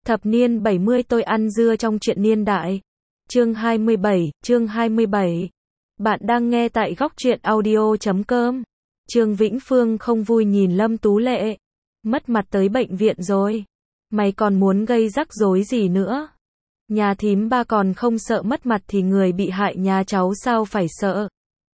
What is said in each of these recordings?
Thập niên 70 tôi ăn dưa trong truyện niên đại. Chương 27. Bạn đang nghe tại góc truyện audio.com. Trương Vĩnh Phương không vui nhìn Lâm Tú Lệ. Mất mặt tới bệnh viện rồi. Mày còn muốn gây rắc rối gì nữa? Nhà thím ba còn không sợ mất mặt thì người bị hại nhà cháu sao phải sợ?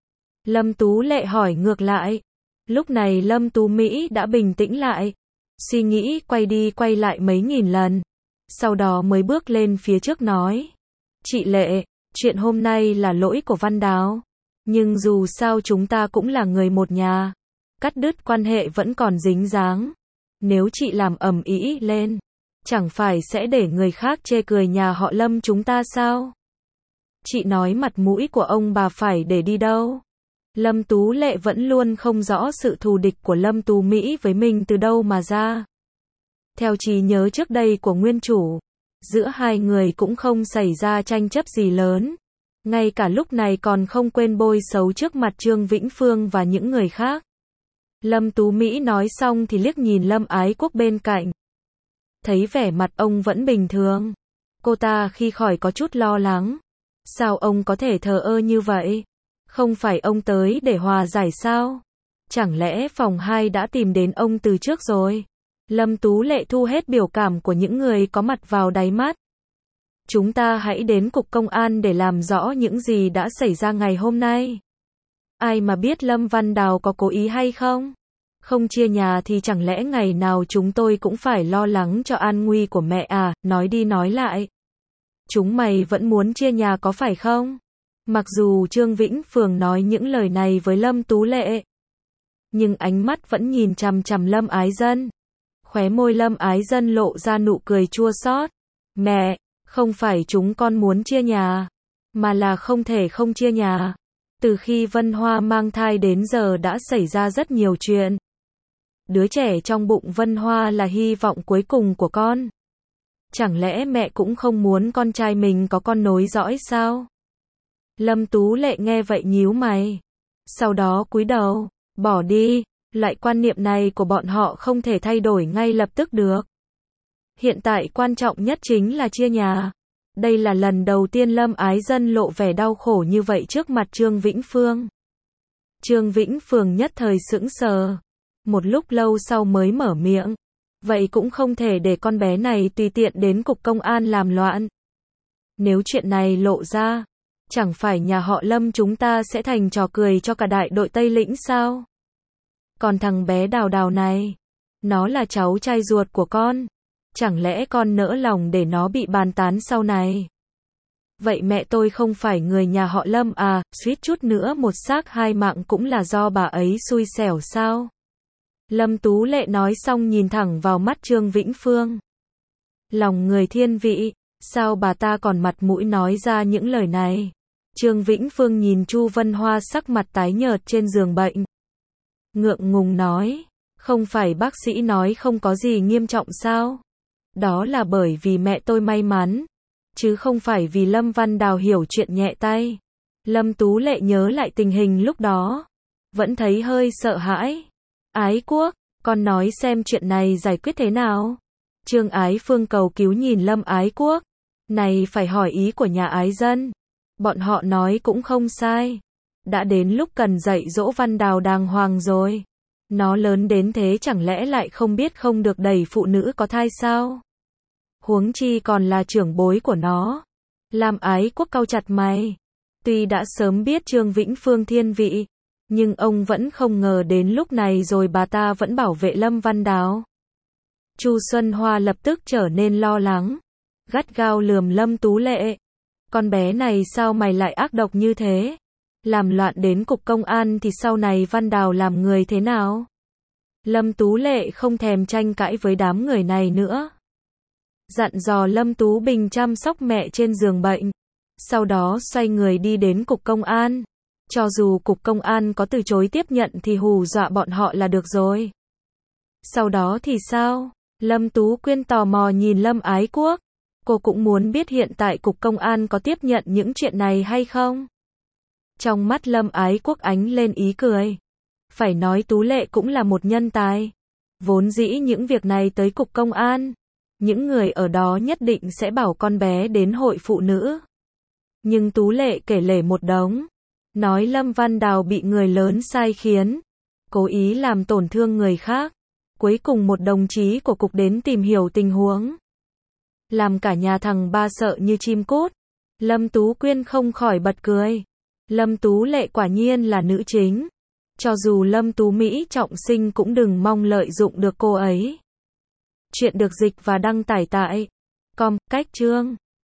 Lâm Tú Lệ hỏi ngược lại. Lúc này Lâm Tú Mỹ đã bình tĩnh lại. Suy nghĩ quay đi quay lại mấy nghìn lần. Sau đó mới bước lên phía trước nói. Chị Lệ, chuyện hôm nay là lỗi của Văn Đào. Nhưng dù sao chúng ta cũng là người một nhà. Cắt đứt quan hệ vẫn còn dính dáng. Nếu chị làm ầm ĩ lên, chẳng phải sẽ để người khác chê cười nhà họ Lâm chúng ta sao? Chị nói mặt mũi của ông bà phải để đi đâu? Lâm Tú Lệ vẫn luôn không rõ sự thù địch của Lâm Tú Mỹ với mình từ đâu mà ra. Theo trí nhớ trước đây của nguyên chủ, giữa hai người cũng không xảy ra tranh chấp gì lớn. Ngay cả lúc này còn không quên bôi xấu trước mặt Trương Vĩnh Phương và những người khác. Lâm Tú Mỹ nói xong thì liếc nhìn Lâm Ái Quốc bên cạnh. Thấy vẻ mặt ông vẫn bình thường. Cô ta khi khỏi có chút lo lắng. Sao ông có thể thờ ơ như vậy? Không phải ông tới để hòa giải sao? Chẳng lẽ phòng 2 đã tìm đến ông từ trước rồi? Lâm Tú Lệ thu hết biểu cảm của những người có mặt vào đáy mắt. Chúng ta hãy đến cục công an để làm rõ những gì đã xảy ra ngày hôm nay. Ai mà biết Lâm Văn Đào có cố ý hay không? Không chia nhà thì chẳng lẽ ngày nào chúng tôi cũng phải lo lắng cho an nguy của mẹ à? Nói đi nói lại. Chúng mày vẫn muốn chia nhà có phải không? Mặc dù Trương Vĩnh Phương nói những lời này với Lâm Tú Lệ, nhưng ánh mắt vẫn nhìn chằm chằm Lâm Ái Dân. Khóe môi Lâm Ái Dân lộ ra nụ cười chua xót. Mẹ, không phải chúng con muốn chia nhà, mà là không thể không chia nhà. Từ khi Vân Hoa mang thai đến giờ đã xảy ra rất nhiều chuyện. Đứa trẻ trong bụng Vân Hoa là hy vọng cuối cùng của con. Chẳng lẽ mẹ cũng không muốn con trai mình có con nối dõi sao? Lâm Tú Lệ nghe vậy nhíu mày. Sau đó cúi đầu, bỏ đi. Loại quan niệm này của bọn họ không thể thay đổi ngay lập tức được. Hiện tại quan trọng nhất chính là chia nhà. Đây là lần đầu tiên Lâm Ái Dân lộ vẻ đau khổ như vậy trước mặt Trương Vĩnh Phương. Trương Vĩnh Phương nhất thời sững sờ. Một lúc lâu sau mới mở miệng. Vậy cũng không thể để con bé này tùy tiện đến cục công an làm loạn. Nếu chuyện này lộ ra, chẳng phải nhà họ Lâm chúng ta sẽ thành trò cười cho cả đại đội Tây Lĩnh sao? Còn thằng bé Đào Đào này, nó là cháu trai ruột của con. Chẳng lẽ con nỡ lòng để nó bị bàn tán sau này? Vậy mẹ tôi không phải người nhà họ Lâm à? Suýt chút nữa một xác hai mạng cũng là do bà ấy xui xẻo sao? Lâm Tú Lệ nói xong nhìn thẳng vào mắt Trương Vĩnh Phương. Lòng người thiên vị, sao bà ta còn mặt mũi nói ra những lời này? Trương Vĩnh Phương nhìn Chu Vân Hoa sắc mặt tái nhợt trên giường bệnh. Ngượng ngùng nói, không phải bác sĩ nói không có gì nghiêm trọng sao? Đó là bởi vì mẹ tôi may mắn, chứ không phải vì Lâm Văn Đào hiểu chuyện nhẹ tay. Lâm Tú Lệ nhớ lại tình hình lúc đó, vẫn thấy hơi sợ hãi. Ái Quốc, con nói xem chuyện này giải quyết thế nào? Trương Ái Phương cầu cứu nhìn Lâm Ái Quốc. Này phải hỏi ý của nhà Ái Dân. Bọn họ nói cũng không sai. Đã đến lúc cần dạy dỗ Văn Đào đàng hoàng rồi. Nó lớn đến thế chẳng lẽ lại không biết không được đẩy phụ nữ có thai sao? Huống chi còn là trưởng bối của nó. Làm Ái Quốc cau chặt mày. Tuy đã sớm biết Trương Vĩnh Phương thiên vị, nhưng ông vẫn không ngờ đến lúc này rồi bà ta vẫn bảo vệ Lâm Văn Đào. Chu Xuân Hoa lập tức trở nên lo lắng. Gắt gao lườm Lâm Tú Lệ. Con bé này sao mày lại ác độc như thế? Làm loạn đến cục công an thì sau này Văn Đào làm người thế nào? Lâm Tú Lệ không thèm tranh cãi với đám người này nữa. Dặn dò Lâm Tú Bình chăm sóc mẹ trên giường bệnh. Sau đó xoay người đi đến cục công an. Cho dù cục công an có từ chối tiếp nhận thì hù dọa bọn họ là được rồi. Sau đó thì sao? Lâm Tú Quyên tò mò nhìn Lâm Ái Quốc. Cô cũng muốn biết hiện tại cục công an có tiếp nhận những chuyện này hay không? Trong mắt Lâm Ái Quốc ánh lên ý cười. Phải nói Tú Lệ cũng là một nhân tài. Vốn dĩ những việc này tới cục công an, những người ở đó nhất định sẽ bảo con bé đến hội phụ nữ. Nhưng Tú Lệ kể lể một đống, nói Lâm Văn Đào bị người lớn sai khiến, cố ý làm tổn thương người khác. Cuối cùng một đồng chí của cục đến tìm hiểu tình huống, làm cả nhà thằng Ba sợ như chim cút. Lâm Tú Quyên không khỏi bật cười. Lâm Tú Lệ quả nhiên là nữ chính. Cho dù Lâm Tú Mỹ trọng sinh cũng đừng mong lợi dụng được cô ấy. Chuyện được dịch và đăng tải tại com, cách chương.